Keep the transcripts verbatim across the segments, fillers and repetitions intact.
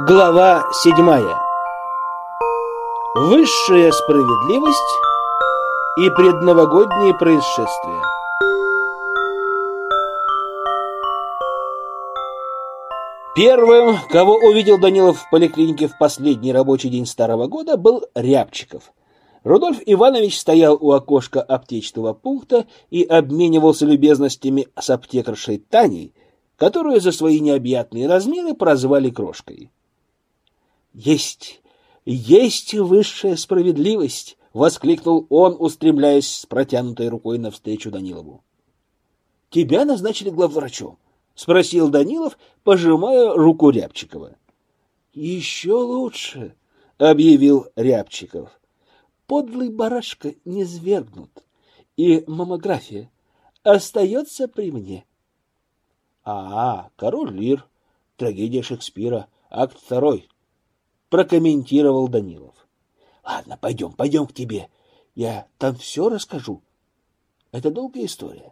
Глава седьмая. Высшая справедливость и предновогодние происшествия. Первым, кого увидел Данилов в поликлинике в последний рабочий день старого года, был Рябчиков. Рудольф Иванович стоял у окошка аптечного пункта и обменивался любезностями с аптекаршей Таней, которую за свои необъятные размеры прозвали Крошкой. «Есть, есть высшая справедливость!» — воскликнул он, устремляясь с протянутой рукой навстречу Данилову. «Тебя назначили главврачом?» — спросил Данилов, пожимая руку Рябчикова. «Еще лучше!» — объявил Рябчиков. «Подлый барашка не свергнут, и маммография остается при мне». «А, король Лир, трагедия Шекспира, акт второй», — прокомментировал Данилов. «Ладно, пойдем, пойдем к тебе. Я там все расскажу. Это долгая история».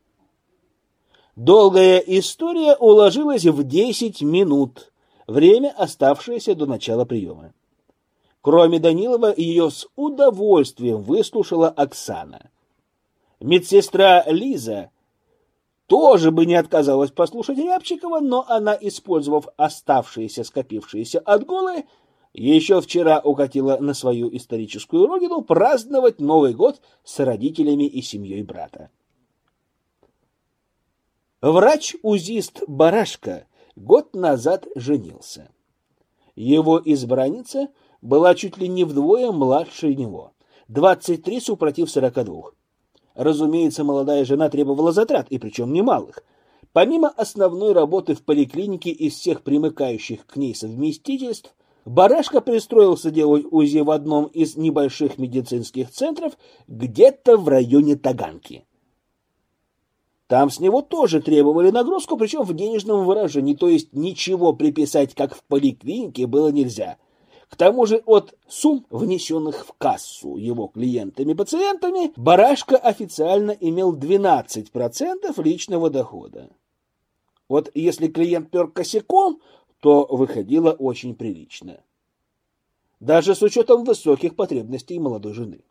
Долгая история уложилась в десять минут, время, оставшееся до начала приема. Кроме Данилова, ее с удовольствием выслушала Оксана. Медсестра Лиза тоже бы не отказалась послушать Рябчикова, но она, использовав оставшиеся скопившиеся отгулы, еще вчера укатила на свою историческую родину праздновать Новый год с родителями и семьей брата. Врач-узист Барашка год назад женился. Его избранница была чуть ли не вдвое младше него, двадцать три супротив сорока двух. Разумеется, молодая жена требовала затрат, и причем немалых. Помимо основной работы в поликлинике из всех примыкающих к ней совместительств, Барашка пристроился делать УЗИ в одном из небольших медицинских центров где-то в районе Таганки. Там с него тоже требовали нагрузку, причем в денежном выражении, то есть ничего приписать, как в поликлинике, было нельзя. К тому же от сумм, внесенных в кассу его клиентами-пациентами, Барашка официально имел двенадцать процентов личного дохода. Вот если клиент пер косяком, то выходило очень прилично. Даже с учетом высоких потребностей молодой жены.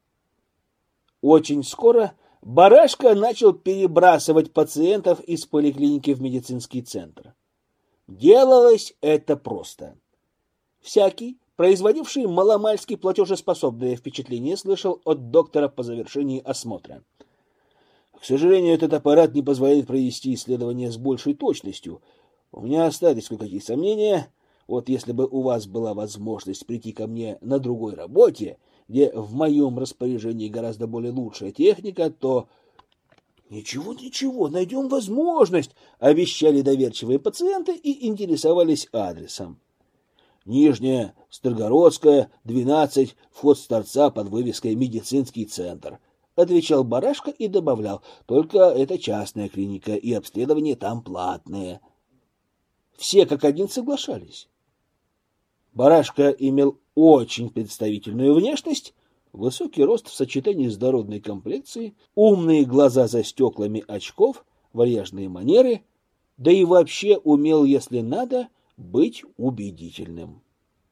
Очень скоро Барашка начал перебрасывать пациентов из поликлиники в медицинский центр. Делалось это просто. Всякий, производивший маломальски платежеспособное впечатление, слышал от доктора по завершении осмотра: «К сожалению, этот аппарат не позволяет провести исследование с большей точностью. У меня остались кое-какие сомнения. Вот если бы у вас была возможность прийти ко мне на другой работе, где в моем распоряжении гораздо более лучшая техника, то...» «Ничего, ничего, найдем возможность», — обещали доверчивые пациенты и интересовались адресом. «Нижняя, Строгородская, двенадцать, вход с торца под вывеской «Медицинский центр», — отвечал Барашка и добавлял: «только это частная клиника, и обследование там платное». Все как один соглашались. Барашка имел очень представительную внешность, высокий рост в сочетании с дородной комплекцией, умные глаза за стеклами очков, вальяжные манеры, да и вообще умел, если надо, быть убедительным.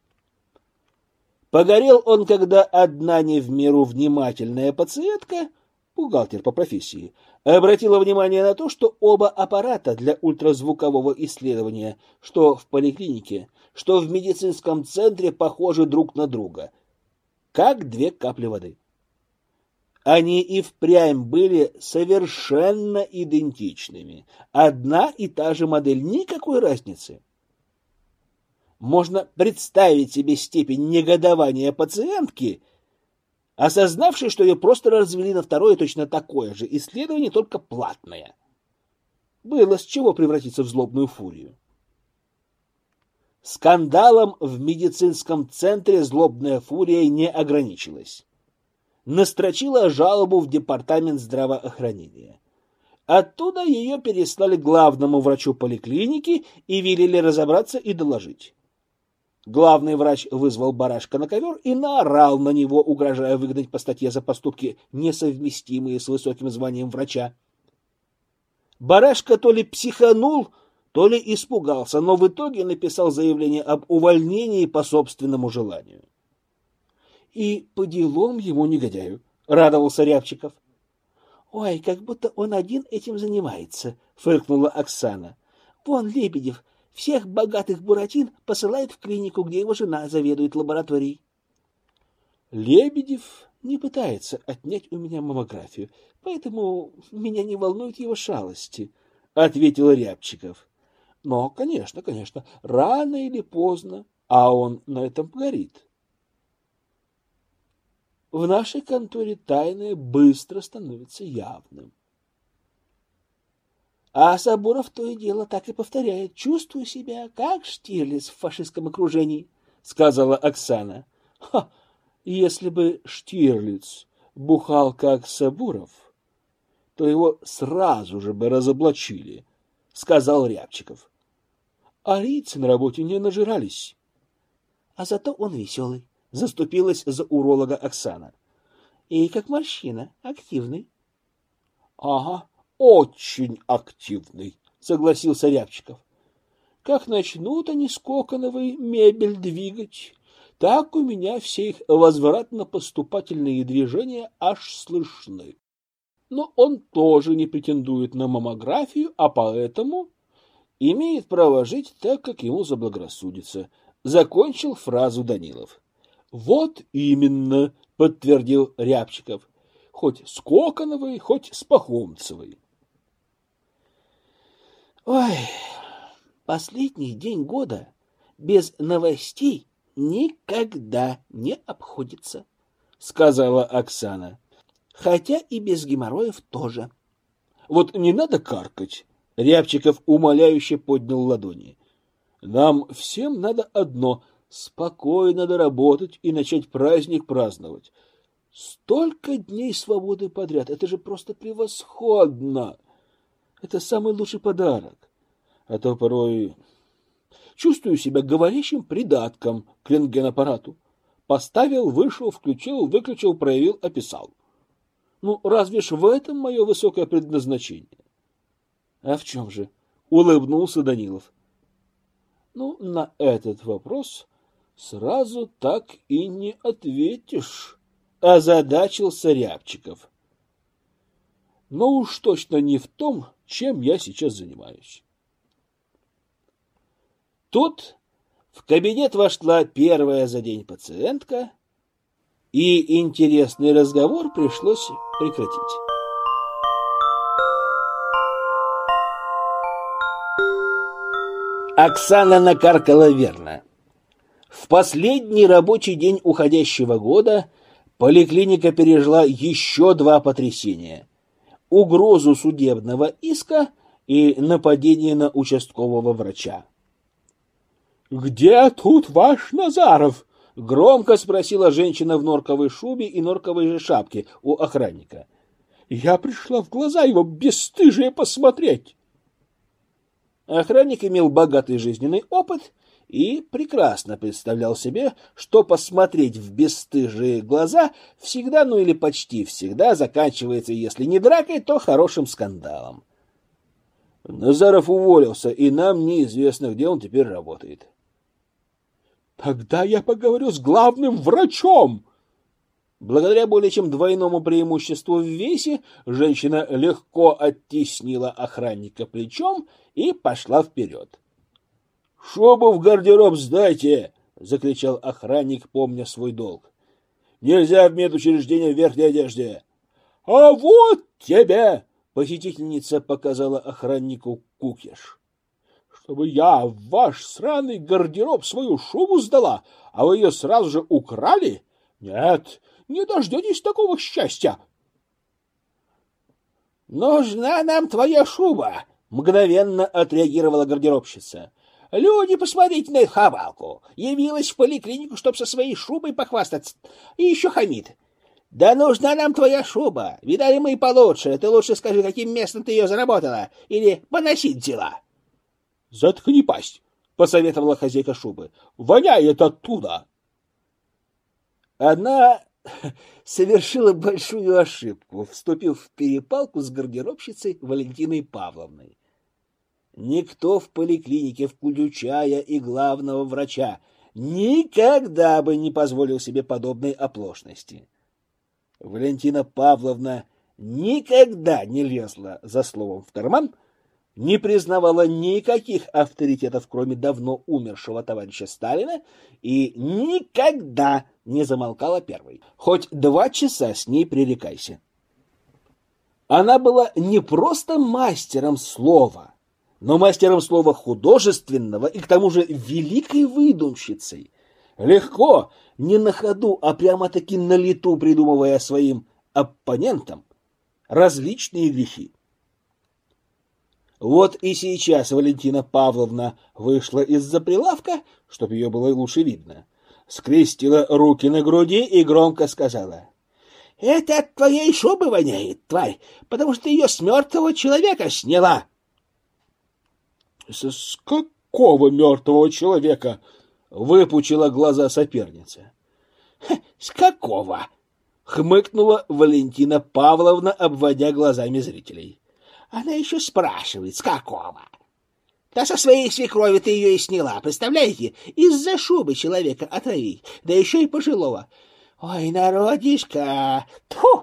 Погорел он, когда одна не в меру внимательная пациентка, бухгалтер по профессии, обратила внимание на то, что оба аппарата для ультразвукового исследования, что в поликлинике, что в медицинском центре, похожи друг на друга, как две капли воды. Они и впрямь были совершенно идентичными. Одна и та же модель, никакой разницы. Можно представить себе степень негодования пациентки, осознавшей, что ее просто развели на второе точно такое же исследование, только платное. Было с чего превратиться в злобную фурию. Скандалом в медицинском центре злобная фурия не ограничилась. Настрочила жалобу в департамент здравоохранения. Оттуда ее переслали главному врачу поликлиники и велели разобраться и доложить. Главный врач вызвал Барашка на ковер и наорал на него, угрожая выгнать по статье за поступки, несовместимые с высоким званием врача. Барашка то ли психанул, то ли испугался, но в итоге написал заявление об увольнении по собственному желанию. И по делам ему негодяю, радовался Рябчиков. Ой, как будто он один этим занимается, фыркнула Оксана. Вон Лебедев всех богатых буратин посылает в клинику, где его жена заведует лабораторией. Лебедев не пытается отнять у меня маммографию, поэтому меня не волнуют его шалости, ответил Рябчиков. Но, конечно, конечно, рано или поздно, а он на этом горит. В нашей конторе тайное быстро становится явным. А Сабуров то и дело так и повторяет. Чувствую себя, как Штирлиц в фашистском окружении, сказала Оксана. Ха! Если бы Штирлиц бухал как Сабуров, то его сразу же бы разоблачили, сказал Рябчиков. Арийцы на работе не нажирались. А зато он веселый, заступилась за уролога Оксана. И как морщина, активный. Ага, очень активный, согласился Рябчиков. Как начнут они с Коконовой мебель двигать, так у меня все их возвратно-поступательные движения аж слышны. Но он тоже не претендует на маммографию, а поэтому имеет право жить так, как ему заблагорассудится. Закончил фразу Данилов. Вот именно, подтвердил Рябчиков. Хоть с Коконовой, хоть с Пахомцевой. Ой, последний день года без новостей никогда не обходится, сказала Оксана. Хотя и без геморроев тоже. Вот не надо каркать. Рябчиков умоляюще поднял ладони. Нам всем надо одно — спокойно доработать и начать праздник праздновать. Столько дней свободы подряд, это же просто превосходно. Это самый лучший подарок. А то порой чувствую себя говорящим придатком к рентгенаппарату. Поставил, вышел, включил, выключил, проявил, описал. Ну, разве ж в этом мое высокое предназначение? А в чем же? Улыбнулся Данилов. Ну, на этот вопрос сразу так и не ответишь, озадачился Рябчиков. Но уж точно не в том, чем я сейчас занимаюсь. Тут в кабинет вошла первая за день пациентка, и интересный разговор пришлось прекратить. Оксана накаркала верно. В последний рабочий день уходящего года поликлиника пережила еще два потрясения. Угрозу судебного иска и нападение на участкового врача. «Где тут ваш Назаров?» — громко спросила женщина в норковой шубе и норковой же шапке у охранника. «Я пришла в глаза его бесстыжие посмотреть». Охранник имел богатый жизненный опыт и прекрасно представлял себе, что посмотреть в бесстыжие глаза всегда, ну или почти всегда, заканчивается, если не дракой, то хорошим скандалом. Назаров уволился, и нам неизвестно, где он теперь работает. «Тогда я поговорю с главным врачом!» Благодаря более чем двойному преимуществу в весе, женщина легко оттеснила охранника плечом и пошла вперед. — Шубу в гардероб сдайте! — закричал охранник, помня свой долг. — Нельзя в медучреждение в верхней одежде. — А вот тебе! — посетительница показала охраннику кукиш. — Чтобы я в ваш сраный гардероб свою шубу сдала, а вы ее сразу же украли? Нет! Не дождетесь такого счастья. — Нужна нам твоя шуба, — мгновенно отреагировала гардеробщица. — Люди, посмотрите на эту хабалку. Явилась в поликлинику, чтоб со своей шубой похвастаться. И еще хамит. — Да нужна нам твоя шуба. Видали мы и получше. Ты лучше скажи, каким местом ты ее заработала. Или поносить взяла. — Заткни пасть, — посоветовала хозяйка шубы. — Воняет оттуда. Она совершила большую ошибку, вступив в перепалку с гардеробщицей Валентиной Павловной. Никто в поликлинике, включая и главного врача, никогда бы не позволил себе подобной оплошности. Валентина Павловна никогда не лезла за словом в карман, не признавала никаких авторитетов, кроме давно умершего товарища Сталина, и никогда не замолкала первой. Хоть два часа с ней пререкайся. Она была не просто мастером слова, но мастером слова художественного и к тому же великой выдумщицей. Легко, не на ходу, а прямо-таки на лету придумывая своим оппонентам различные грехи. Вот и сейчас Валентина Павловна вышла из-за прилавка, чтобы ее было лучше видно, скрестила руки на груди и громко сказала: «Это от твоей шубы воняет, тварь, потому что ты ее с мертвого человека сняла». «С, с какого мертвого человека?» — выпучила глаза соперница. «С какого?» — хмыкнула Валентина Павловна, обводя глазами зрителей. Она еще спрашивает, с какого? Да со своей свекрови ты ее и сняла, представляете? Из-за шубы человека отравить, да еще и пожилого. Ой, народишко! Тьфу!»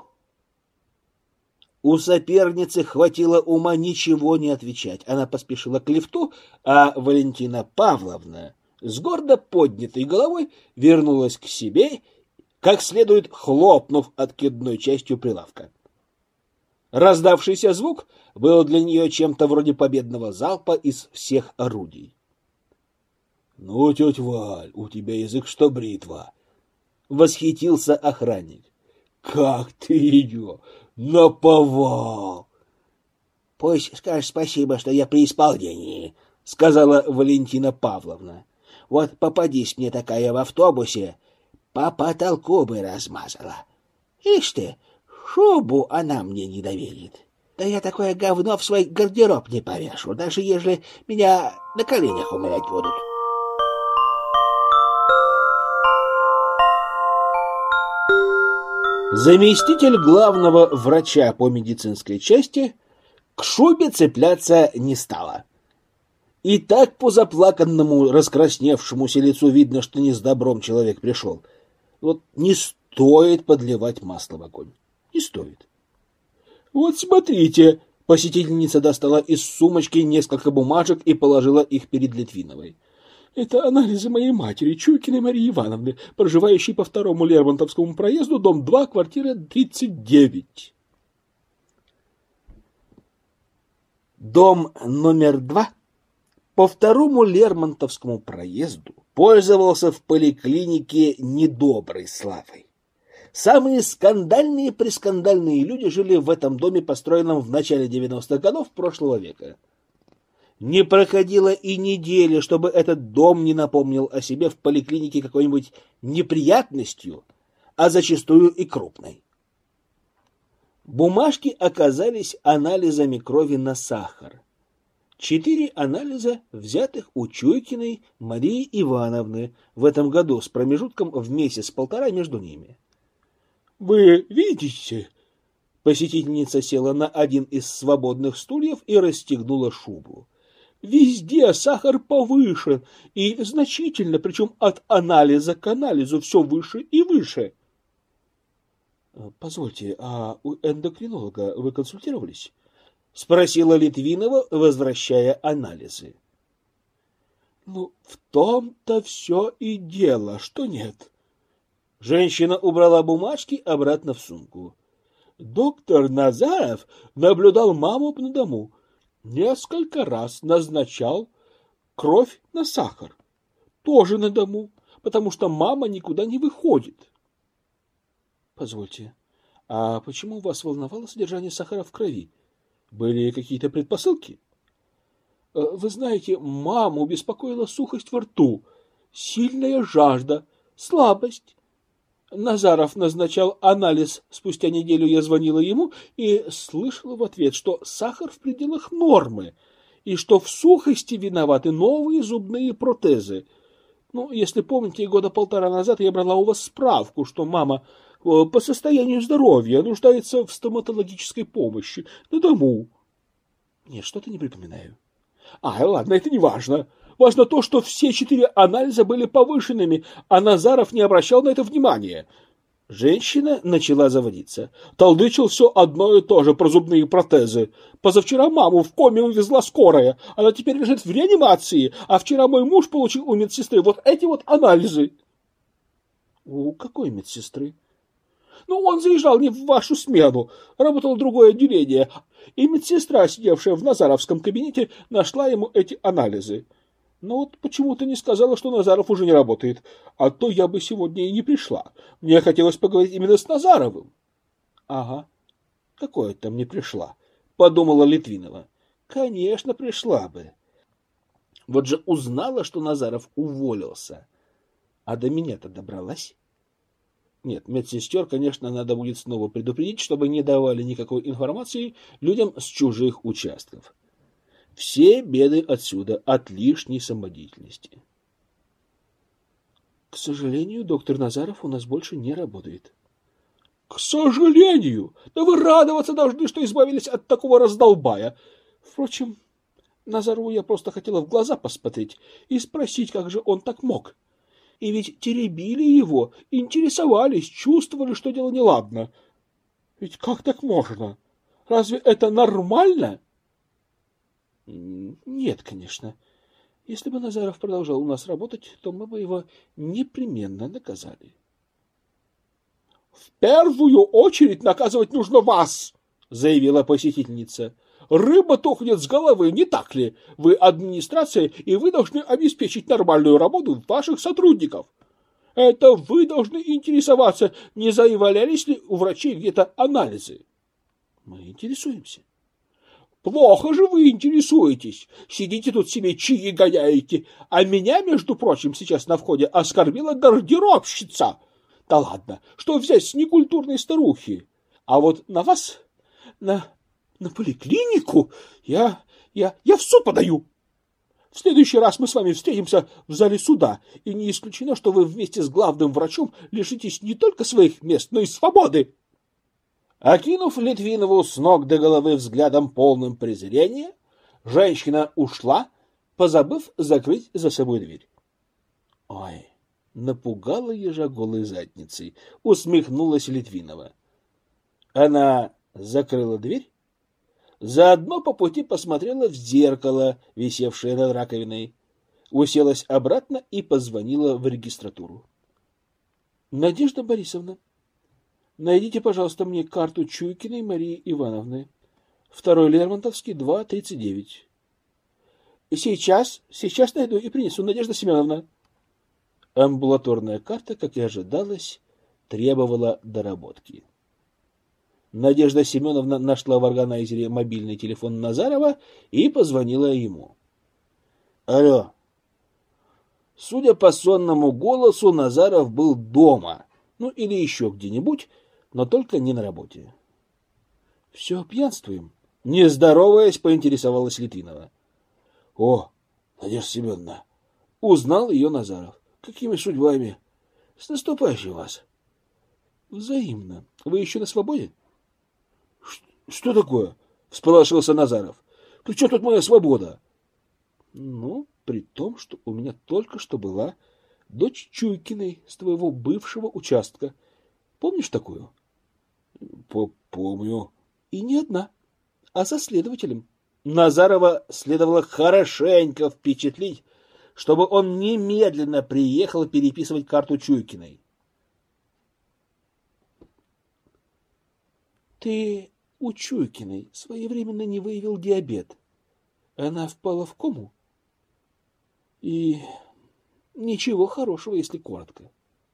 У соперницы хватило ума ничего не отвечать. Она поспешила к лифту, а Валентина Павловна с гордо поднятой головой вернулась к себе, как следует хлопнув откидной частью прилавка. Раздавшийся звук был для нее чем-то вроде победного залпа из всех орудий. — Ну, тетя Валь, у тебя язык что бритва! — восхитился охранник. — Как ты ее наповал! — Пусть скажешь спасибо, что я при исполнении, — сказала Валентина Павловна. — Вот попадись мне такая в автобусе, по потолку бы размазала. Ишь ты, шубу она мне не доверит. Да я такое говно в свой гардероб не повешу, даже если меня на коленях умолять будут. Заместитель главного врача по медицинской части к шубе цепляться не стала. И так по заплаканному, раскрасневшемуся лицу видно, что не с добром человек пришел. Вот не стоит подливать масло в огонь. Не стоит. «Вот смотрите!» — посетительница достала из сумочки несколько бумажек и положила их перед Литвиновой. «Это анализы моей матери, Чуйкиной Марии Ивановны, проживающей по второму Лермонтовскому проезду, дом два, квартира тридцать девять». Дом номер два по второму Лермонтовскому проезду пользовался в поликлинике недоброй славой. Самые скандальные-прескандальные люди жили в этом доме, построенном в начале девяностых годов прошлого века. Не проходило и недели, чтобы этот дом не напомнил о себе в поликлинике какой-нибудь неприятностью, а зачастую и крупной. Бумажки оказались анализами крови на сахар. Четыре анализа, взятых у Чуйкиной Марии Ивановны в этом году с промежутком в месяц-полтора между ними. «Вы видите?» Посетительница села на один из свободных стульев и расстегнула шубу. «Везде сахар повышен, и значительно, причем от анализа к анализу все выше и выше». «Позвольте, а у эндокринолога вы консультировались?» — спросила Литвинова, возвращая анализы. «Ну, в том-то все и дело, что нет». Женщина убрала бумажки обратно в сумку. «Доктор Назаров наблюдал маму на дому. Несколько раз назначал кровь на сахар. Тоже на дому, потому что мама никуда не выходит». «Позвольте, а почему вас волновало содержание сахара в крови? Были какие-то предпосылки?» «Вы знаете, маму беспокоила сухость во рту, сильная жажда, слабость. Назаров назначал анализ. Спустя неделю я звонила ему и слышала в ответ, что сахар в пределах нормы и что в сухости виноваты новые зубные протезы. Ну, если помните, года полтора назад я брала у вас справку, что мама по состоянию здоровья нуждается в стоматологической помощи на дому». «Нет, что-то не припоминаю». А, ладно, это не важно. Важно то, что все четыре анализа были повышенными, а Назаров не обращал на это внимания. Женщина начала заводиться. Толдычил все одно и то же про зубные протезы. Позавчера маму в коме увезла скорая. Она теперь лежит в реанимации. А вчера мой муж получил у медсестры вот эти вот анализы. У какой медсестры? Ну, он заезжал не в вашу смену. Работал в другое отделение. И медсестра, сидевшая в Назаровском кабинете, нашла ему эти анализы. Но вот почему-то не сказала, что Назаров уже не работает. А то я бы сегодня и не пришла. Мне хотелось поговорить именно с Назаровым. Ага, какое там не пришла, подумала Литвинова. Конечно, пришла бы. Вот же узнала, что Назаров уволился. А до меня-то добралась. Нет, медсестер, конечно, надо будет снова предупредить, чтобы не давали никакой информации людям с чужих участков. Все беды отсюда, от лишней самодеятельности. К сожалению, доктор Назаров у нас больше не работает. К сожалению? Да вы радоваться должны, что избавились от такого раздолбая. Впрочем, Назарову я просто хотела в глаза посмотреть и спросить, как же он так мог. И ведь теребили его, интересовались, чувствовали, что дело неладно. Ведь как так можно? Разве это нормально? Нет, конечно. Если бы Назаров продолжал у нас работать, то мы бы его непременно наказали. В первую очередь наказывать нужно вас, заявила посетительница. Рыба тухнет с головы, не так ли? Вы администрация, и вы должны обеспечить нормальную работу ваших сотрудников. Это вы должны интересоваться, не завалялись ли у врачей где-то анализы. Мы интересуемся. Плохо же вы интересуетесь. Сидите тут себе чаи гоняете. А меня, между прочим, сейчас на входе оскорбила гардеробщица. Да ладно, что взять с некультурной старухи? А вот на вас, на, на поликлинику, я, я, я в суд подаю. В следующий раз мы с вами встретимся в зале суда. И не исключено, что вы вместе с главным врачом лишитесь не только своих мест, но и свободы. Окинув Литвинову с ног до головы взглядом полным презрения, женщина ушла, позабыв закрыть за собой дверь. Ой, напугала ежа голой задницей, усмехнулась Литвинова. Она закрыла дверь, заодно по пути посмотрела в зеркало, висевшее над раковиной, уселась обратно и позвонила в регистратуру. Надежда Борисовна, найдите, пожалуйста, мне карту Чуйкиной Марии Ивановны. Второй Лермонтовский, два тридцать девять. Сейчас, сейчас найду и принесу, Надежда Семеновна. Амбулаторная карта, как и ожидалось, требовала доработки. Надежда Семеновна нашла в органайзере мобильный телефон Назарова и позвонила ему. Алло. Судя по сонному голосу, Назаров был дома, ну или еще где-нибудь, но только не на работе. — Все пьянствуем? — не здороваясь, поинтересовалась Литвинова. — О, Надежда Семеновна! — узнал ее Назаров. — Какими судьбами? — С наступающим вас! — Взаимно. Вы еще на свободе? — Что такое? — всполошился Назаров. — При чем тут моя свобода? — Ну, при том, что у меня только что была дочь Чуйкиной с твоего бывшего участка. Помнишь такую? — Помню. — И не одна, а со следователем. Назарова следовало хорошенько впечатлить, чтобы он немедленно приехал переписывать карту Чуйкиной. — Ты у Чуйкиной своевременно не выявил диабет. Она впала в кому. И ничего хорошего, если коротко.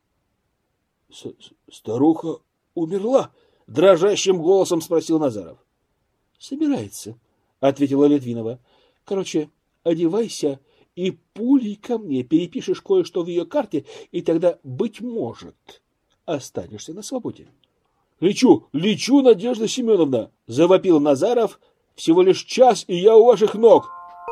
— Старуха умерла? — дрожащим голосом спросил Назаров. — Собирается, — ответила Литвинова. — Короче, одевайся и пулей ко мне перепишешь кое-что в ее карте, и тогда, быть может, останешься на свободе. — Лечу, лечу, Надежда Семеновна! — завопил Назаров. — Всего лишь час, и я у ваших ног.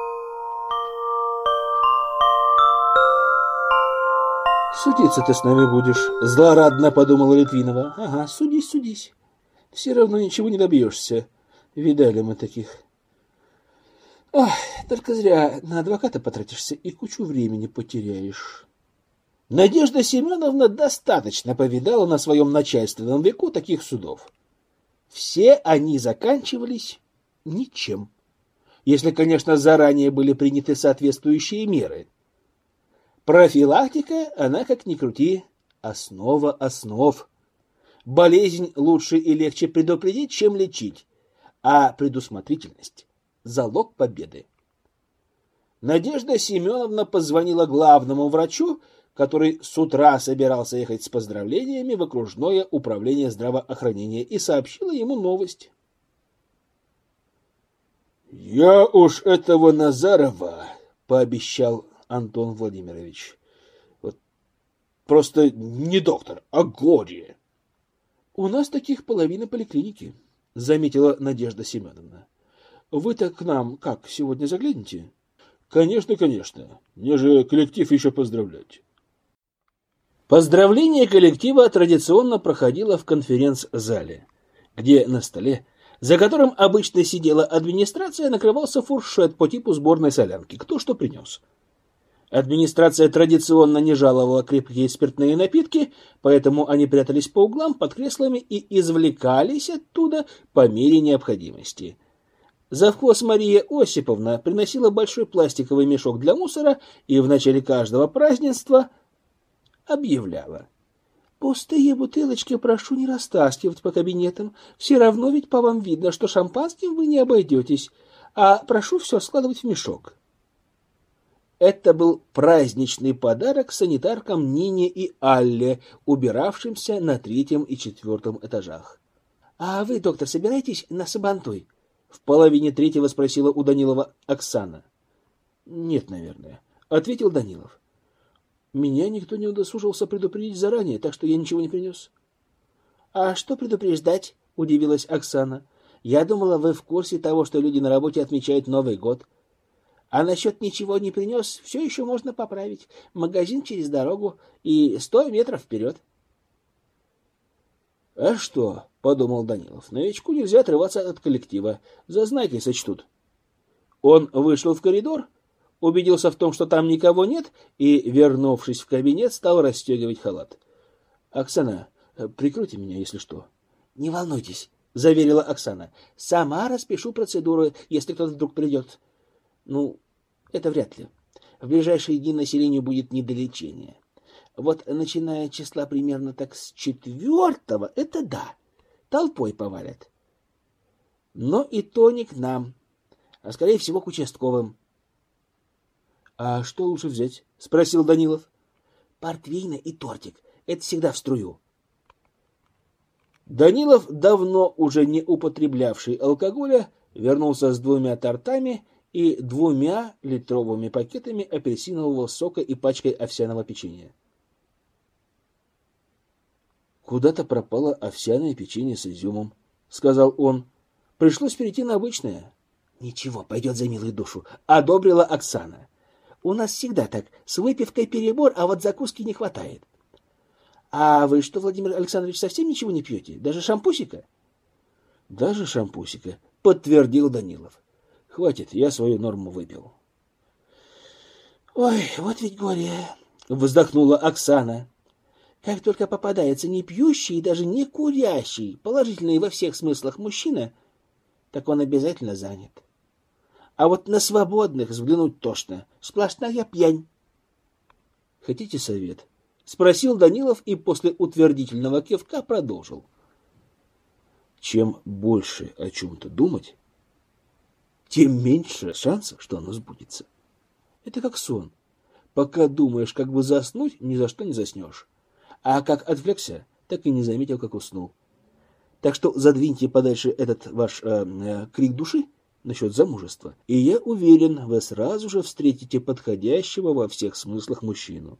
— Судиться ты с нами будешь, — злорадно подумала Литвинова. — Ага, судись, судись. Все равно ничего не добьешься. Видали мы таких. Ох, только зря на адвоката потратишься и кучу времени потеряешь. Надежда Семеновна достаточно повидала на своем начальственном веку таких судов. Все они заканчивались ничем, если, конечно, заранее были приняты соответствующие меры. Профилактика, она, как ни крути, основа основ. Болезнь лучше и легче предупредить, чем лечить, а предусмотрительность – залог победы. Надежда Семеновна позвонила главному врачу, который с утра собирался ехать с поздравлениями в окружное управление здравоохранения, и сообщила ему новость. «Я уж этого Назарова, — пообещал Антон Владимирович, — вот просто не доктор, а горе. — У нас таких половина поликлиники, — заметила Надежда Семеновна. — Вы-то к нам как, сегодня заглянете? — Конечно, конечно. Мне же коллектив еще поздравлять. Поздравление коллектива традиционно проходило в конференц-зале, где на столе, за которым обычно сидела администрация, накрывался фуршет по типу сборной солянки, кто что принес. Администрация традиционно не жаловала крепкие спиртные напитки, поэтому они прятались по углам под креслами и извлекались оттуда по мере необходимости. Завхоз Мария Осиповна приносила большой пластиковый мешок для мусора и в начале каждого празднества объявляла: «Пустые бутылочки прошу не растаскивать по кабинетам, все равно ведь по вам видно, что шампанским вы не обойдетесь, а прошу все складывать в мешок». Это был праздничный подарок санитаркам Нине и Алле, убиравшимся на третьем и четвертом этажах. — А вы, доктор, собираетесь на Сабантуй? — в половине третьего спросила у Данилова Оксана. — Нет, наверное, — ответил Данилов. — Меня никто не удосужился предупредить заранее, так что я ничего не принес. — А что предупреждать? — удивилась Оксана. — Я думала, вы в курсе того, что люди на работе отмечают Новый год. А насчет ничего не принес, все еще можно поправить. Магазин через дорогу и сто метров вперед. — А что, — подумал Данилов, — новичку нельзя отрываться от коллектива. Зазнайкой сочтут. Он вышел в коридор, убедился в том, что там никого нет, и, вернувшись в кабинет, стал расстегивать халат. — Оксана, прикройте меня, если что. — Не волнуйтесь, — заверила Оксана. — Сама распишу процедуру, если кто-то вдруг придет. Ну, это вряд ли. В ближайшие дни населению будет не до лечения. Вот начиная числа примерно так с четвертого, это да, толпой повалят. Но и то не к нам, а скорее всего к участковым. — А что лучше взять? — спросил Данилов. — Портвейна и тортик. Это всегда в струю. Данилов, давно уже не употреблявший алкоголя, вернулся с двумя тортами и двумя литровыми пакетами апельсинового сока и пачкой овсяного печенья. «Куда-то пропало овсяное печенье с изюмом», — сказал он. «Пришлось перейти на обычное». «Ничего, пойдет за милую душу», — одобрила Оксана. «У нас всегда так, с выпивкой перебор, а вот закуски не хватает». «А вы что, Владимир Александрович, совсем ничего не пьете? Даже шампусика?» «Даже шампусика», — подтвердил Данилов. «Хватит, я свою норму выпил». «Ой, вот ведь горе!» — вздохнула Оксана. «Как только попадается не пьющий и даже не курящий, положительный во всех смыслах мужчина, так он обязательно занят. А вот на свободных взглянуть тошно, сплошная пьянь». «Хотите совет?» — спросил Данилов и после утвердительного кивка продолжил. «Чем больше о чем-то думать, тем меньше шансов, что оно сбудется. Это как сон. Пока думаешь, как бы заснуть, ни за что не заснешь. А как отвлекся, так и не заметил, как уснул. Так что задвиньте подальше этот ваш э, э, крик души насчет замужества, и я уверен, вы сразу же встретите подходящего во всех смыслах мужчину».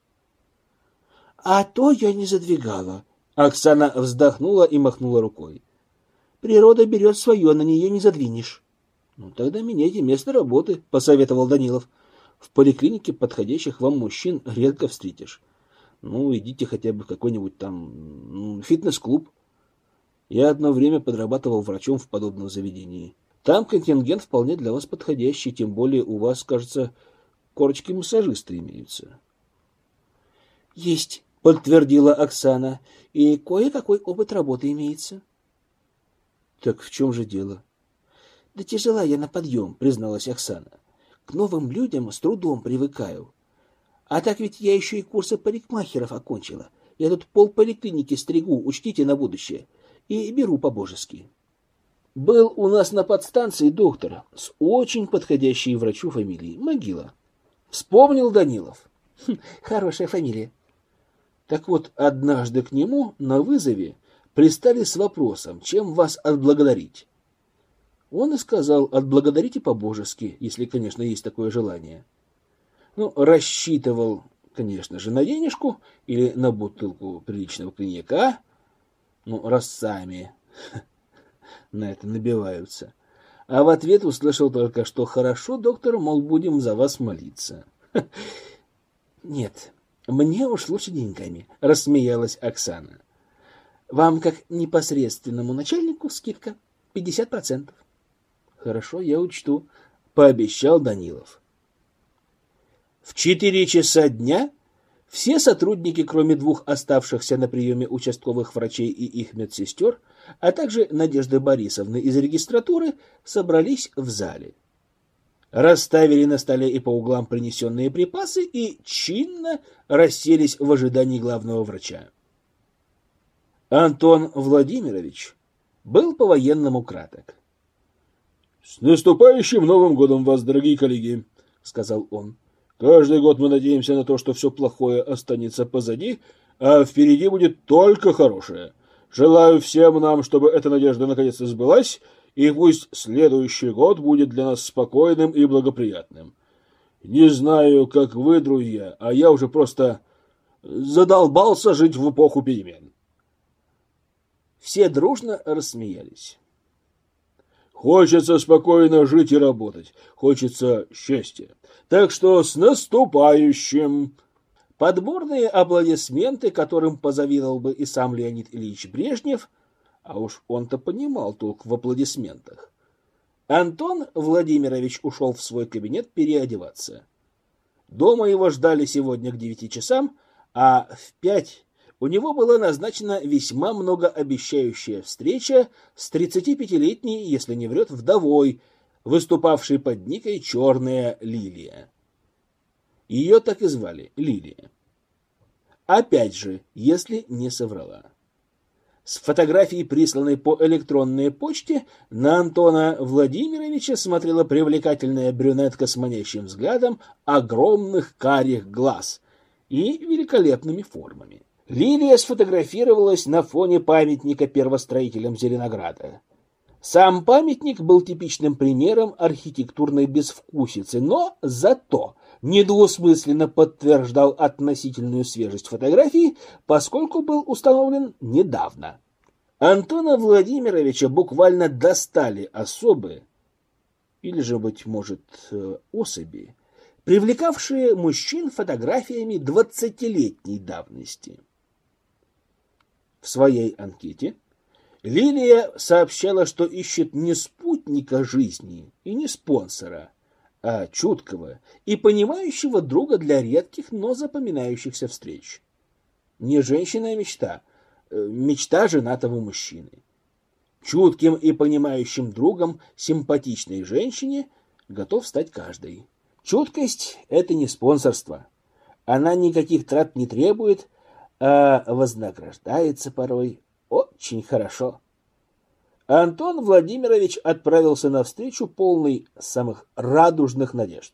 «А то я не задвигала». Оксана вздохнула и махнула рукой. «Природа берет свое, на нее не задвинешь». «Ну, тогда меняйте место работы», — посоветовал Данилов. «В поликлинике подходящих вам мужчин редко встретишь. Ну, идите хотя бы в какой-нибудь там фитнес-клуб. Я одно время подрабатывал врачом в подобном заведении. Там контингент вполне для вас подходящий, тем более у вас, кажется, корочки массажиста имеются. Есть, подтвердила Оксана, и кое-какой опыт работы имеется. Так в чем же дело? Да тяжела я на подъем, призналась Оксана. К новым людям с трудом привыкаю. А так ведь я еще и курсы парикмахеров окончила. Я тут полполиклиники стригу, учтите на будущее. И беру по-божески. Был у нас на подстанции доктор с очень подходящей врачу фамилией. Могила. Вспомнил Данилов. Хм, хорошая фамилия. Так вот, однажды к нему на вызове пристали с вопросом, чем вас отблагодарить. Он и сказал: отблагодарите по-божески, если, конечно, есть такое желание. Ну, рассчитывал, конечно же, на денежку или на бутылку приличного коньяка. Ну, раз сами на это набиваются. А в ответ услышал только, что хорошо, доктор, мол, будем за вас молиться. Нет, мне уж лучше деньгами, рассмеялась Оксана. Вам, как непосредственному начальнику, скидка пятьдесят процентов. Хорошо, я учту, пообещал Данилов. В четыре часа дня все сотрудники, кроме двух оставшихся на приеме участковых врачей и их медсестер, а также Надежды Борисовны из регистратуры, собрались в зале. Расставили на столе и по углам принесенные припасы и чинно расселись в ожидании главного врача. Антон Владимирович был по-военному краток. — С наступающим Новым годом вас, дорогие коллеги! — сказал он. — Каждый год мы надеемся на то, что все плохое останется позади, а впереди будет только хорошее. Желаю всем нам, чтобы эта надежда наконец-то сбылась, и пусть следующий год будет для нас спокойным и благоприятным. Не знаю, как вы, друзья, а я уже просто задолбался жить в эпоху перемен. Все дружно рассмеялись. Хочется спокойно жить и работать, хочется счастья. Так что с наступающим! Подборные аплодисменты, которым позавидовал бы и сам Леонид Ильич Брежнев, а уж он-то понимал толк в аплодисментах. Антон Владимирович ушел в свой кабинет переодеваться. Дома его ждали сегодня к девяти часам, а в пять у него была назначена весьма многообещающая встреча с тридцатипятилетней, если не врет, вдовой, выступавшей под никой «Черная лилия». Ее так и звали — Лилия. Опять же, если не соврала. С фотографией, присланной по электронной почте, на Антона Владимировича смотрела привлекательная брюнетка с манящим взглядом огромных карих глаз и великолепными формами. Лилия сфотографировалась на фоне памятника первостроителям Зеленограда. Сам памятник был типичным примером архитектурной безвкусицы, но зато недвусмысленно подтверждал относительную свежесть фотографии, поскольку был установлен недавно. Антона Владимировича буквально достали особы, или же, быть может, особи, привлекавшие мужчин фотографиями двадцатилетней давности. В своей анкете Лилия сообщала, что ищет не спутника жизни и не спонсора, а чуткого и понимающего друга для редких, но запоминающихся встреч. Не женщина, а мечта. Мечта женатого мужчины. Чутким и понимающим другом симпатичной женщине готов стать каждый. Чуткость — это не спонсорство. Она никаких трат не требует, а вознаграждается порой очень хорошо. Антон Владимирович отправился навстречу полный самых радужных надежд.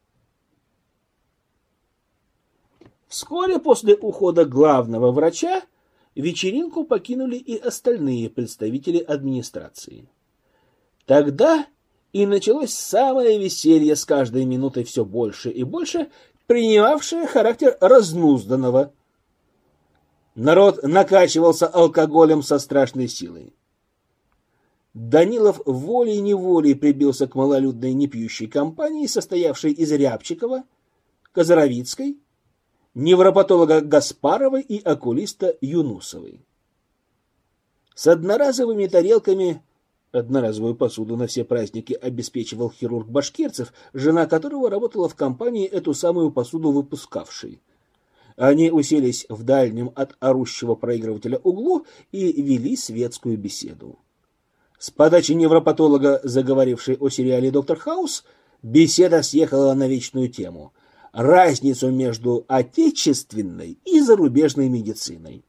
Вскоре после ухода главного врача вечеринку покинули и остальные представители администрации. Тогда и началось самое веселье, с каждой минутой все больше и больше, принимавшее характер разнузданного. Народ накачивался алкоголем со страшной силой. Данилов волей-неволей прибился к малолюдной непьющей компании, состоявшей из Рябчикова, Козаровицкой, невропатолога Гаспаровой и окулиста Юнусовой. С одноразовыми тарелками Одноразовую посуду на все праздники обеспечивал хирург Башкирцев, жена которого работала в компании, эту самую посуду выпускавшей. Они уселись в дальнем от орущего проигрывателя углу и вели светскую беседу. С подачи невропатолога, заговорившей о сериале «Доктор Хаус», беседа съехала на вечную тему – разницу между отечественной и зарубежной медициной.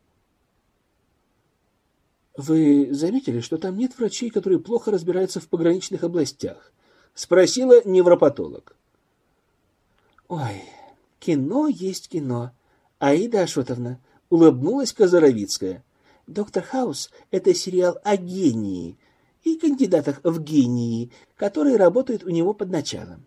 «Вы заметили, что там нет врачей, которые плохо разбираются в пограничных областях?» — спросила невропатолог. «Ой, кино есть кино, Аида Ашотовна», — улыбнулась Казаровицкая. «Доктор Хаус — это сериал о гении и кандидатах в гении, которые работают у него под началом».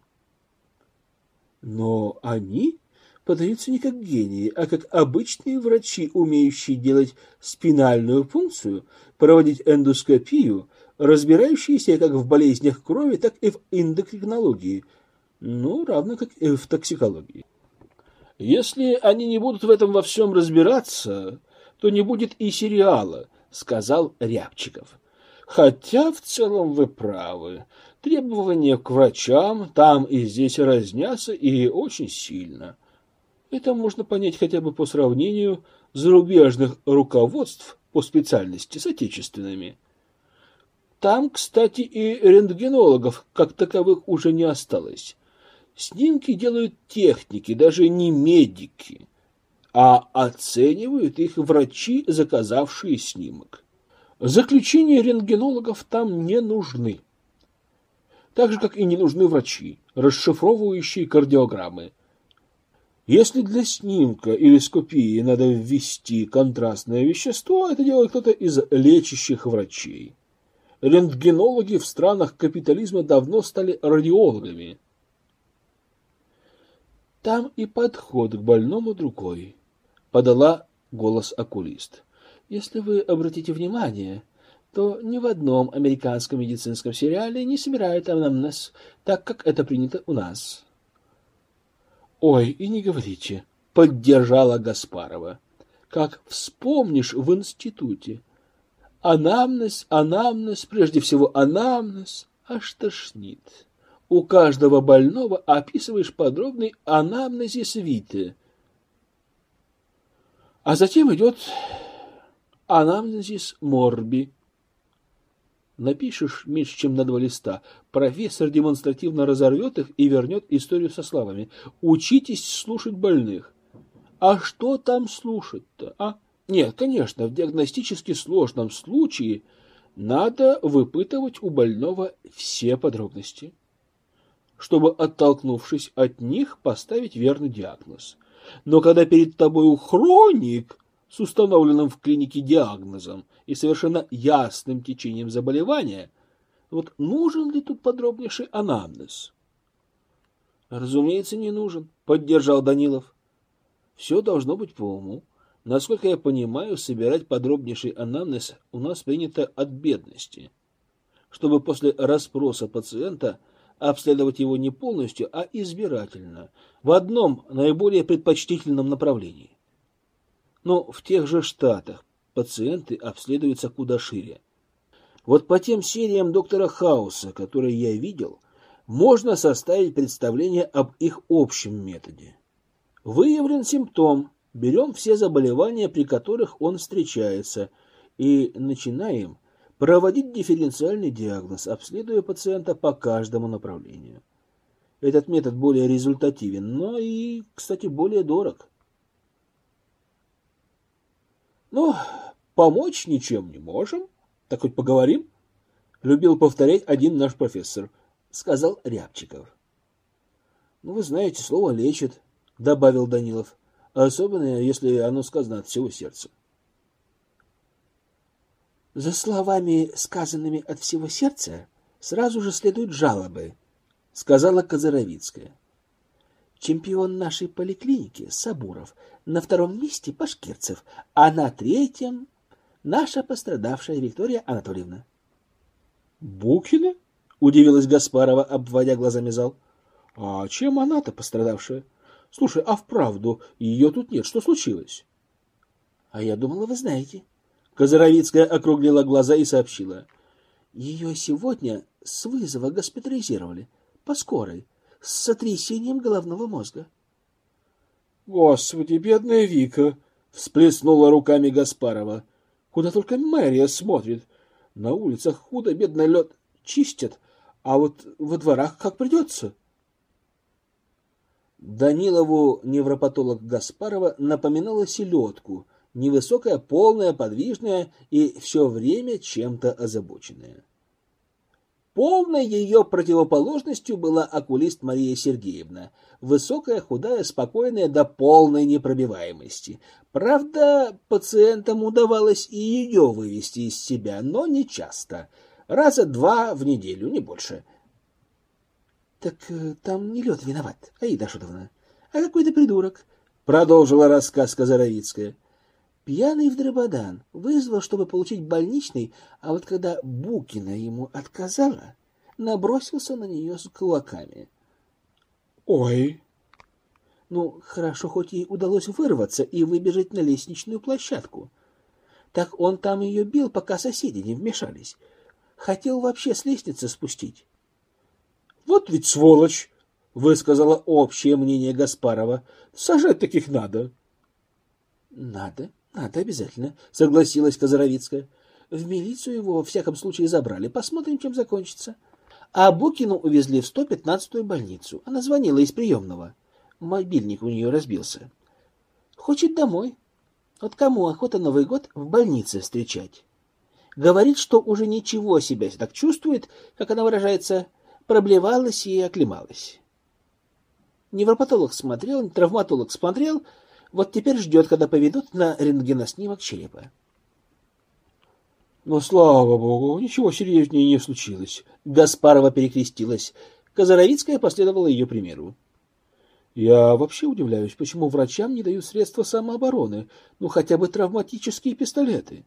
«Но они подаются не как гении, а как обычные врачи, умеющие делать спинальную пункцию, проводить эндоскопию, разбирающиеся как в болезнях крови, так и в эндокринологии, ну, равно как и в токсикологии. Если они не будут в этом во всем разбираться, то не будет и сериала», — сказал Рябчиков. «Хотя в целом вы правы. Требования к врачам там и здесь разнятся и очень сильно. Это можно понять хотя бы по сравнению зарубежных руководств по специальности с отечественными. Там, кстати, и рентгенологов как таковых уже не осталось. Снимки делают техники, даже не медики, а оценивают их врачи, заказавшие снимок. Заключения рентгенологов там не нужны. Так же, как и не нужны врачи, расшифровывающие кардиограммы. Если для снимка или скопии надо ввести контрастное вещество, это делает кто-то из лечащих врачей. Рентгенологи в странах капитализма давно стали радиологами. Там и подход к больному другой, подала голос окулист. Если вы обратите внимание, то ни в одном американском медицинском сериале не собирают анамнез, так как это принято у нас. «Ой, и не говорите», — поддержала Гаспарова. «Как вспомнишь в институте. Анамнез, анамнез, прежде всего анамнез, аж тошнит. У каждого больного описываешь подробный анамнезис витэ. А затем идет анамнезис морби. Напишешь меньше, чем на два листа, профессор демонстративно разорвет их и вернет историю со словами: «Учитесь слушать больных». А что там слушать-то, а? Нет, конечно, в диагностически сложном случае надо выпытывать у больного все подробности, чтобы, оттолкнувшись от них, поставить верный диагноз. Но когда перед тобой хроник с установленным в клинике диагнозом и совершенно ясным течением заболевания, вот нужен ли тут подробнейший анамнез? Разумеется, не нужен, поддержал Данилов. Все должно быть по уму. Насколько я понимаю, собирать подробнейший анамнез у нас принято от бедности, чтобы после расспроса пациента обследовать его не полностью, а избирательно, в одном наиболее предпочтительном направлении. Но в тех же Штатах пациенты обследуются куда шире. Вот по тем сериям доктора Хауса, которые я видел, можно составить представление об их общем методе. Выявлен симптом, берем все заболевания, при которых он встречается, и начинаем проводить дифференциальный диагноз, обследуя пациента по каждому направлению. Этот метод более результативен, но и, кстати, более дорог. Ну, помочь ничем не можем, так хоть поговорим, любил повторять один наш профессор, сказал Рябчиков. Ну, вы знаете, слово лечит, добавил Данилов, особенно если оно сказано от всего сердца. За словами, сказанными от всего сердца, сразу же следуют жалобы, сказала Казаровицкая. Чемпион нашей поликлиники Сабуров, на втором месте Башкирцев, а на третьем наша пострадавшая Виктория Анатольевна. Букина? Удивилась Гаспарова, обводя глазами зал. А чем она-то пострадавшая? Слушай, а вправду ее тут нет, что случилось? А я думала, вы знаете. Казаровицкая округлила глаза и сообщила. Ее сегодня с вызова госпитализировали, по скорой, с сотрясением головного мозга. Господи, бедная Вика! Всплеснула руками Гаспарова. Куда только мэрия смотрит. На улицах худо-бедно лед чистят, а вот во дворах как придется. Данилову невропатолог Гаспарова напоминала селедку, невысокая, полная, подвижная и все время чем-то озабоченная. Полной ее противоположностью была окулист Мария Сергеевна, высокая, худая, спокойная до полной непробиваемости. Правда, пациентам удавалось и ее вывести из себя, но не часто, раза два в неделю, не больше. — Так там не лед виноват, Аида Ашотовна, а какой-то придурок, — продолжила рассказ Казаровицкая. Пьяный в дребодан вызвал, чтобы получить больничный, а вот когда Букина ему отказала, набросился на нее с кулаками. — Ой! Ну, хорошо, хоть ей удалось вырваться и выбежать на лестничную площадку. Так он там ее бил, пока соседи не вмешались. Хотел вообще с лестницы спустить. — Вот ведь сволочь! — высказала общее мнение Гаспарова. — Сажать таких надо. — Надо. Надо обязательно, согласилась Казаровицкая. В милицию его во всяком случае забрали. Посмотрим, чем закончится. А Букину увезли в сто пятнадцатую больницу. Она звонила из приемного. Мобильник у нее разбился. Хочет домой. Вот кому охота Новый год в больнице встречать? Говорит, что уже ничего себя так чувствует, как она выражается, проблевалась и оклемалась. Невропатолог смотрел, травматолог смотрел. Вот теперь ждет, когда поведут на рентгеноснимок черепа. Но, слава богу, ничего серьезнее не случилось. Гаспарова перекрестилась. Казаровицкая последовала ее примеру. Я вообще удивляюсь, почему врачам не дают средства самообороны, ну хотя бы травматические пистолеты.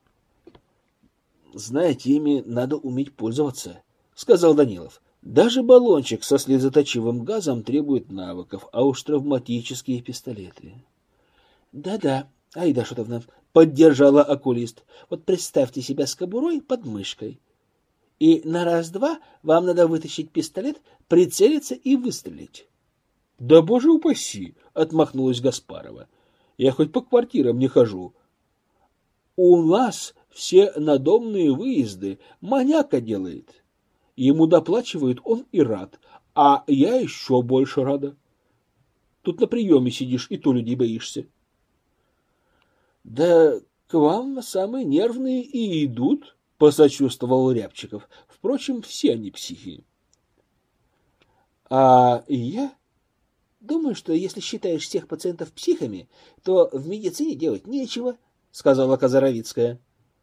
Знаете, ими надо уметь пользоваться, сказал Данилов. Даже баллончик со слезоточивым газом требует навыков, а уж травматические пистолеты. Да-да, Аида Ашотовна, поддержала окулист. Вот представьте себя с кобурой под мышкой. И на раз-два вам надо вытащить пистолет, прицелиться и выстрелить. — Да боже упаси! — отмахнулась Гаспарова. — Я хоть по квартирам не хожу. У нас все надомные выезды маньяка делает. Ему доплачивают, он и рад, а я еще больше рада. Тут на приеме сидишь, и то людей боишься. — Да к вам самые нервные и идут, — посочувствовал Рябчиков. Впрочем, все они психи. — А я думаю, что если считаешь всех пациентов психами, то в медицине делать нечего, — сказала Казаровицкая.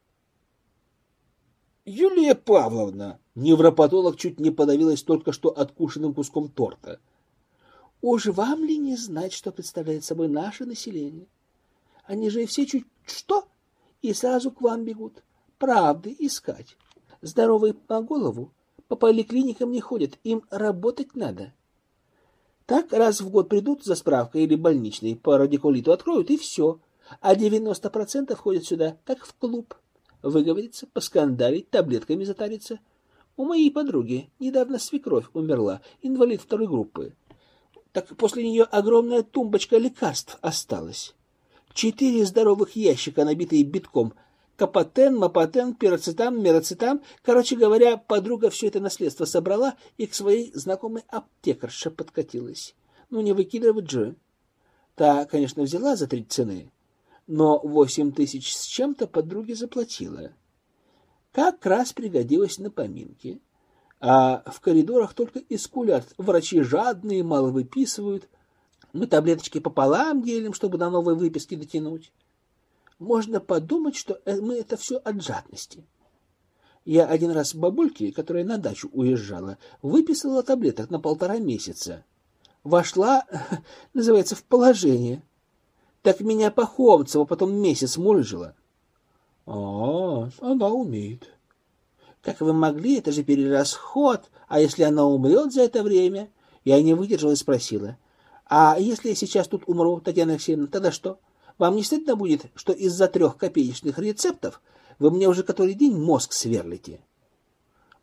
— Юлия Павловна, невропатолог чуть не подавилась только что откушенным куском торта. — Уж вам ли не знать, что представляет собой наше население? Они же все чуть что и сразу к вам бегут. Правды искать. Здоровые по голову по поликлиникам не ходят, им работать надо. Так раз в год придут за справкой или больничной, по радикулиту откроют, и все. А девяносто процентов ходят сюда, как в клуб. Выговориться, поскандалить, таблетками затариться. У моей подруги недавно свекровь умерла, инвалид второй группы. Так после нее огромная тумбочка лекарств осталась. Четыре здоровых ящика, набитые битком. Капотен, мапотен, пироцетам, мероцетам. Короче говоря, подруга все это наследство собрала и к своей знакомой аптекарше подкатилась. Ну, не выкидывать же. Та, конечно, взяла за три цены, но восемь тысяч с чем-то подруге заплатила. Как раз пригодилась на поминки. А в коридорах только и скулят. Врачи жадные, мало выписывают. Мы таблеточки пополам делим, чтобы до новой выписки дотянуть. Можно подумать, что мы это все от жадности. Я один раз бабульке, которая на дачу уезжала, выписала таблеток на полтора месяца. Вошла, называется, в положение. Так меня Пахомцева потом месяц мурыжила. А, она умеет. Как вы могли, это же перерасход. А если она умрет за это время? Я не выдержала и спросила. А если я сейчас тут умру, Татьяна Алексеевна, тогда что? Вам не стыдно будет, что из-за трех копеечных рецептов вы мне уже который день мозг сверлите?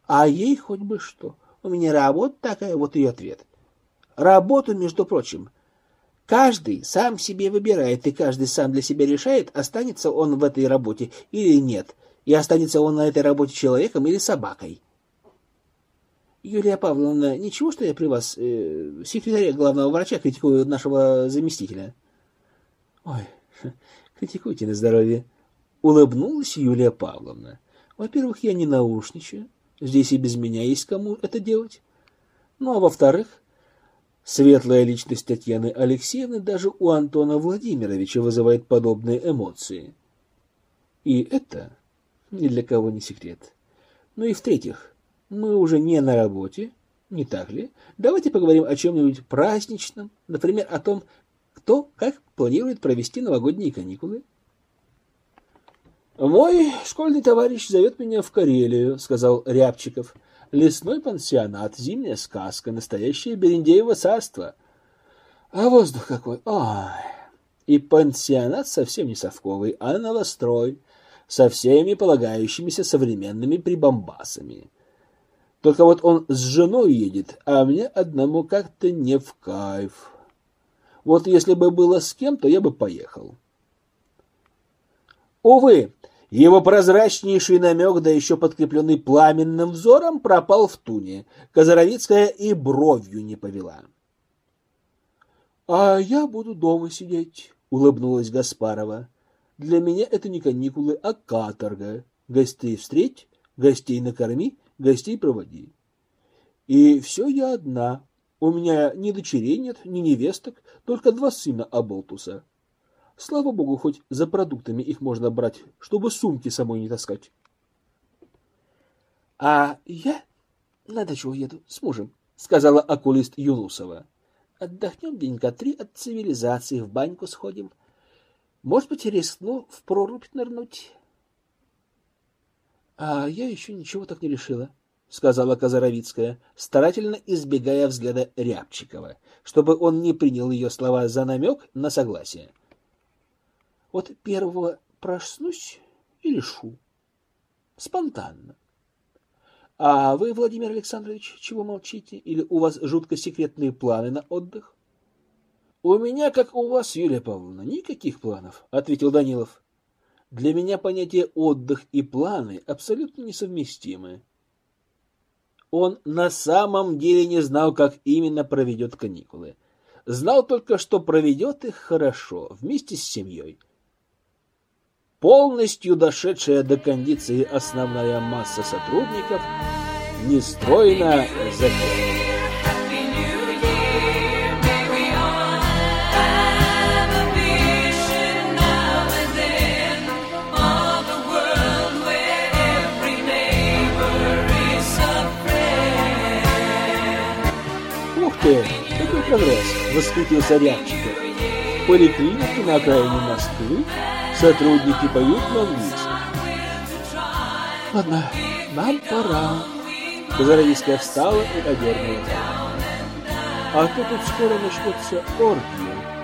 А ей хоть бы что. У меня работа такая, вот ее ответ. Работу, между прочим, каждый сам себе выбирает, и каждый сам для себя решает, останется он в этой работе или нет, и останется он на этой работе человеком или собакой. Юлия Павловна, ничего, что я при вас, э, секретаря главного врача, критикую нашего заместителя? Ой, критикуйте на здоровье. Улыбнулась Юлия Павловна. Во-первых, я не наушничаю. Здесь и без меня есть кому это делать. Ну, а во-вторых, светлая личность Татьяны Алексеевны даже у Антона Владимировича вызывает подобные эмоции. И это ни для кого не секрет. Ну и в-третьих, мы уже не на работе, не так ли? Давайте поговорим о чем-нибудь праздничном, например, о том, кто как планирует провести новогодние каникулы. «Мой школьный товарищ зовет меня в Карелию», — сказал Рябчиков. «Лесной пансионат, зимняя сказка, настоящее Берендеево царство. А воздух какой! Ой! И пансионат совсем не совковый, а новострой, со всеми полагающимися современными прибамбасами. Только вот он с женой едет, а мне одному как-то не в кайф. Вот если бы было с кем, то я бы поехал». Увы, его прозрачнейший намек, да еще подкрепленный пламенным взором, пропал в туне. Козаровицкая и бровью не повела. — А я буду дома сидеть, — улыбнулась Гаспарова. — Для меня это не каникулы, а каторга. Гостей встреть, гостей накорми, гостей проводи. И все я одна. У меня ни дочерей нет, ни невесток, только два сына оболтуса. Слава богу, хоть за продуктами их можно брать, чтобы сумки самой не таскать. — А я на дачу уеду с мужем, — сказала окулист Юнусова. — Отдохнем денька три от цивилизации, в баньку сходим. Может быть, рискну в прорубь нырнуть. — А я еще ничего так не решила, — сказала Козаровицкая, старательно избегая взгляда Рябчикова, чтобы он не принял ее слова за намек на согласие. Вот первого проснусь и решу. Спонтанно. А вы, Владимир Александрович, чего молчите? Или у вас жутко секретные планы на отдых? У меня, как у вас, Юлия Павловна, никаких планов, ответил Данилов. Для меня понятие отдых и планы абсолютно несовместимы. Он на самом деле не знал, как именно проведет каникулы. Знал только, что проведет их хорошо, вместе с семьей. Полностью дошедшая до кондиции основная масса сотрудников нестройно запела. Ух ты, какой прогресс! Восхитился Рябчиков. В поликлинике на окраине Москвы сотрудники поют на английском. Ладно, нам пора. Козаровицкая встала и одернула. А то тут скоро начнется оргия.